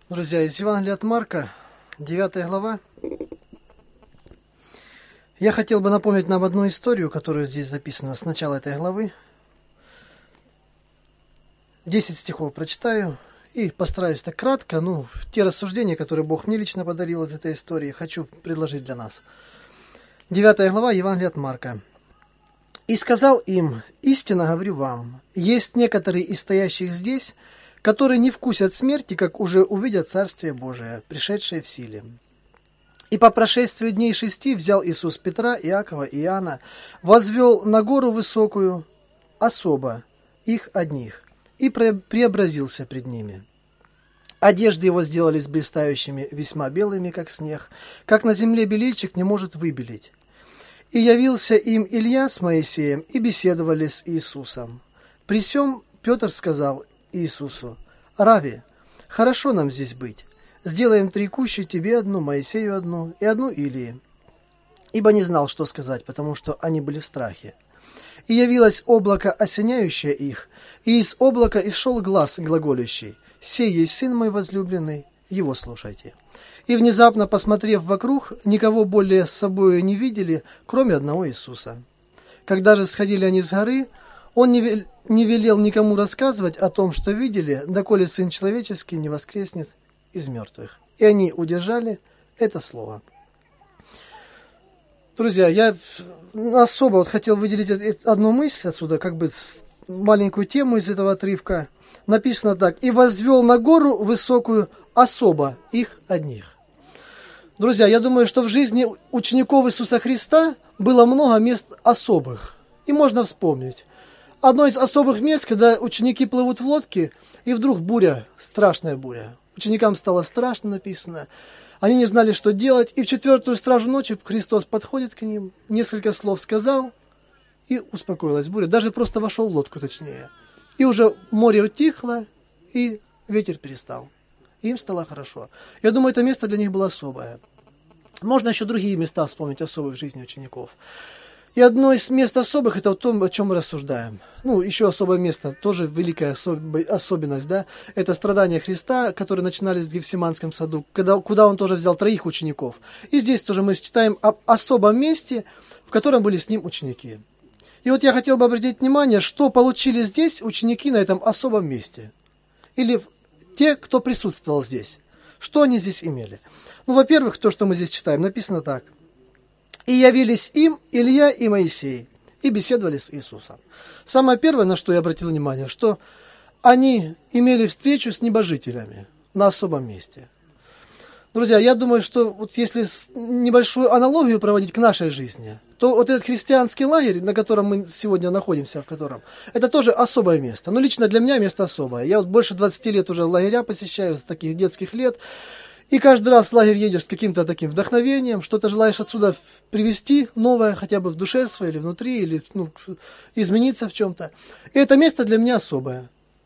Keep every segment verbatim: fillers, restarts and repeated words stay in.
Друзья, из Евангелия от Марка, девятая глава. Я хотел бы напомнить нам одну историю, которая здесь записана с начала этой главы. Десять стихов прочитаю и постараюсь так кратко, ну, те рассуждения, которые Бог мне лично подарил из этой истории, хочу предложить для нас. Девятая глава, Евангелия от Марка. «И сказал им: истинно говорю вам, есть некоторые из стоящих здесь, которые не вкусят смерти, как уже увидят Царствие Божие, пришедшее в силе. И по прошествию дней шести взял Иисус Петра, Иакова и Иоанна, возвел на гору высокую особо их одних, и преобразился пред ними. Одежды его сделались блистающими, весьма белыми, как снег, как на земле белильщик не может выбелить. И явился им Илья с Моисеем, и беседовали с Иисусом. При сем Петр сказал Иисусу: Рави, хорошо нам здесь быть. Сделаем три кущи, тебе одну, Моисею одну и одну Илии. Ибо не знал, что сказать, потому что они были в страхе. И явилось облако, осеняющее их, и из облака исшел глас глаголющий: сей есть Сын мой возлюбленный, его слушайте. И внезапно, посмотрев вокруг, никого более с собою не видели, кроме одного Иисуса. Когда же сходили они с горы, он не не велел никому рассказывать о том, что видели, доколе Сын Человеческий не воскреснет из мертвых. И они удержали это слово». Друзья, я особо вот хотел выделить одну мысль отсюда, как бы маленькую тему из этого отрывка. Написано так: «И возвел на гору высокую особо их одних». Друзья, я думаю, что в жизни учеников Иисуса Христа было много мест особых. И можно вспомнить. Одно из особых мест, когда ученики плывут в лодке, и вдруг буря, страшная буря. Ученикам стало страшно, написано. Они не знали, что делать. И в четвертую стражу ночи Христос подходит к ним, несколько слов сказал, и успокоилась буря. Даже просто вошел в лодку, точнее. И уже море утихло, и ветер перестал. И им стало хорошо. Я думаю, это место для них было особое. Можно еще другие места вспомнить особые в жизни учеников. И одно из мест особых — это то, о чем мы рассуждаем. Ну, еще особое место, тоже великая особенность, да, это страдания Христа, которые начинались в Гефсиманском саду, когда, куда он тоже взял троих учеников. И здесь тоже мы читаем об особом месте, в котором были с ним ученики. И вот я хотел бы обратить внимание, что получили здесь ученики на этом особом месте. Или те, кто присутствовал здесь. Что они здесь имели? Ну, во-первых, то, что мы здесь читаем, написано так: «И явились им Илья и Моисей, и беседовали с Иисусом». Самое первое, на что я обратил внимание, что они имели встречу с небожителями на особом месте. Друзья, я думаю, что вот если небольшую аналогию проводить к нашей жизни, то вот этот христианский лагерь, на котором мы сегодня находимся, в котором, это тоже особое место. Но лично для меня место особое. Я вот больше двадцати лет уже лагеря посещаю, с таких детских лет. И каждый раз в лагерь едешь с каким-то таким вдохновением, что-то желаешь отсюда привести новое, хотя бы в душе своей, или внутри, или ну, измениться в чем-то. И это место для меня особое.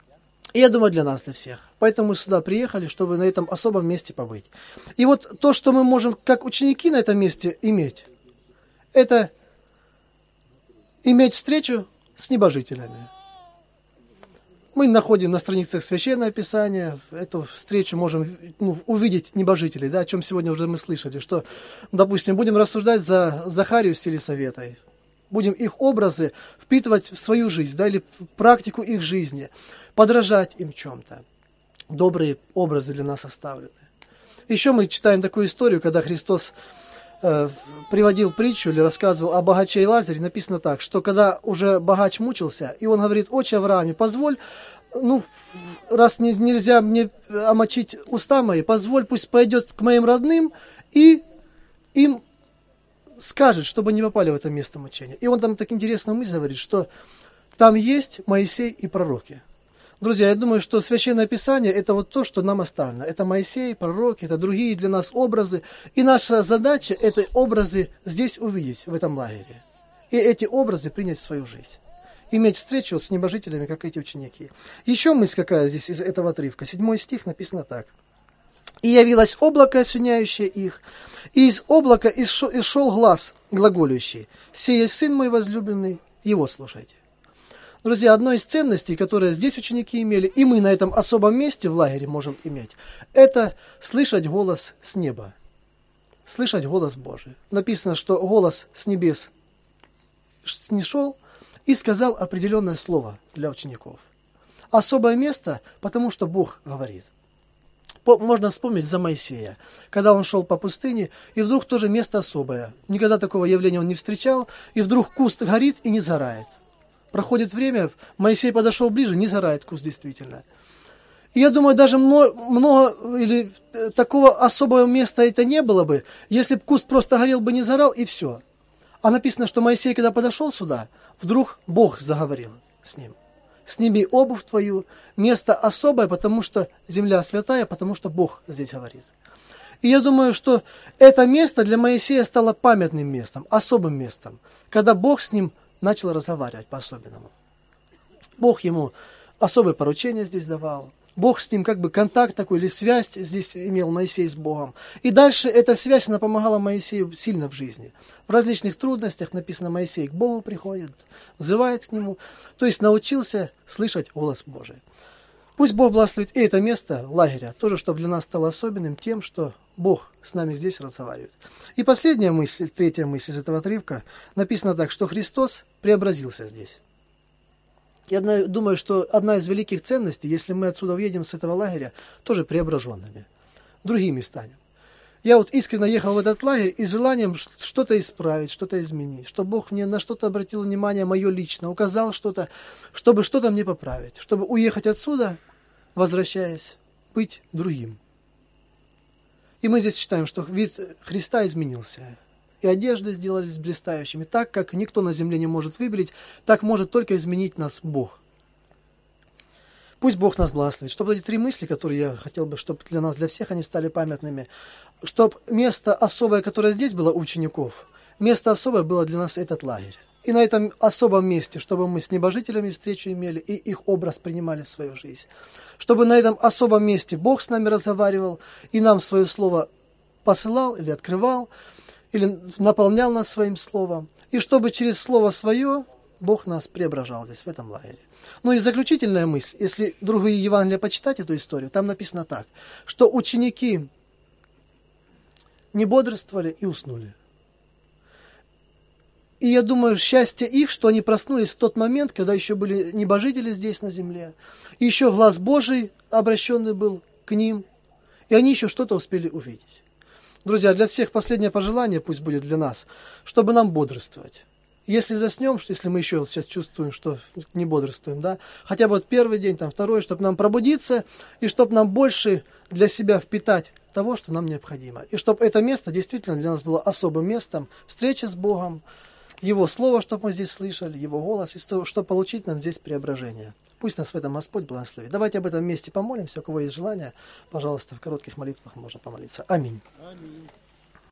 И я думаю, для нас, для всех. Поэтому мы сюда приехали, чтобы на этом особом месте побыть. И вот то, что мы можем, как ученики, на этом месте иметь, это иметь встречу с небожителями. Мы находим на страницах Священного Писания, эту встречу можем ну, увидеть небожителей, да, о чем сегодня уже мы слышали, что, допустим, будем рассуждать за Захарию с Елисаветой, будем их образы впитывать в свою жизнь, да, или практику их жизни, подражать им в чем-то. Добрые образы для нас оставлены. Еще мы читаем такую историю, когда Христос э, приводил притчу или рассказывал о богаче и Лазаре. Написано так, что когда уже богач мучился, и он говорит: «Отче Аврааме, позволь, ну, раз не, нельзя мне омочить уста мои, позволь, пусть пойдет к моим родным и им скажет, чтобы не попали в это место мучения». И он там так интересно мысль говорит, что там есть Моисей и пророки. Друзья, я думаю, что Священное Писание — это вот то, что нам оставлено. Это Моисей, пророки, это другие для нас образы. И наша задача — это образы здесь увидеть, в этом лагере. И эти образы принять в свою жизнь. Иметь встречу вот с небожителями, как эти ученики. Еще мысль какая здесь из этого отрывка. Седьмой стих написано так. «И явилось облако, осеняющее их, и из облака исшел глас глаголющий: сей есть Сын мой возлюбленный, его слушайте». Друзья, одной из ценностей, которые здесь ученики имели, и мы на этом особом месте в лагере можем иметь, это слышать голос с неба. Слышать голос Божий. Написано, что голос с небес снишел и сказал определенное слово для учеников. Особое место, потому что Бог говорит. Можно вспомнить за Моисея, когда он шел по пустыне, и вдруг тоже место особое. Никогда такого явления он не встречал, и вдруг куст горит и не сгорает. Проходит время, Моисей подошел ближе, не сгорает куст действительно. И я думаю, даже много, много или такого особого места это не было бы, если бы куст просто горел бы, не сгорал, и все. А написано, что Моисей, когда подошел сюда, вдруг Бог заговорил с ним. «Сними обувь твою», место особое, потому что земля святая, потому что Бог здесь говорит. И я думаю, что это место для Моисея стало памятным местом, особым местом, когда Бог с ним начал разговаривать по-особенному. Бог ему особое поручение здесь давал. Бог с ним как бы контакт такой или связь здесь имел Моисей с Богом. И дальше эта связь, она помогала Моисею сильно в жизни. В различных трудностях написано, Моисей к Богу приходит, взывает к Нему. То есть научился слышать голос Божий. Пусть Бог благословит и это место лагеря, тоже, чтобы для нас стало особенным тем, что Бог с нами здесь разговаривает. И последняя мысль, третья мысль из этого отрывка, написано так, что Христос преобразился здесь. Я думаю, что одна из великих ценностей, если мы отсюда уедем с этого лагеря, тоже преображенными, другими станем. Я вот искренне ехал в этот лагерь и с желанием что-то исправить, что-то изменить, чтобы Бог мне на что-то обратил внимание мое лично, указал что-то, чтобы что-то мне поправить, чтобы уехать отсюда, возвращаясь, быть другим. И мы здесь читаем, что вид Христа изменился. И одежды сделались блистающими. Так, как никто на земле не может выбелить, так может только изменить нас Бог. Пусть Бог нас благословит. Чтобы эти три мысли, которые я хотел бы, чтобы для нас, для всех они стали памятными. Чтобы место особое, которое здесь было у учеников, место особое было для нас этот лагерь. И на этом особом месте, чтобы мы с небожителями встречу имели и их образ принимали в свою жизнь. Чтобы на этом особом месте Бог с нами разговаривал и нам свое слово посылал или открывал, или наполнял нас своим словом, и чтобы через слово свое Бог нас преображал здесь, в этом лагере. Ну и заключительная мысль, если другие Евангелия почитать эту историю, там написано так, что ученики не бодрствовали и уснули. И я думаю, счастье их, что они проснулись в тот момент, когда еще были небожители здесь на земле, и еще глаз Божий обращенный был к ним, и они еще что-то успели увидеть. Друзья, для всех последнее пожелание пусть будет для нас, чтобы нам бодрствовать. Если заснем, что если мы еще вот сейчас чувствуем, что не бодрствуем, да, хотя бы вот первый день, там второй, чтобы нам пробудиться, и чтобы нам больше для себя впитать того, что нам необходимо. И чтобы это место действительно для нас было особым местом, встречи с Богом, Его Слово, чтобы мы здесь слышали, Его голос, и чтобы получить нам здесь преображение. Пусть нас в этом Господь благословит. Давайте об этом месте помолимся. У кого есть желание, пожалуйста, в коротких молитвах можно помолиться. Аминь. Аминь.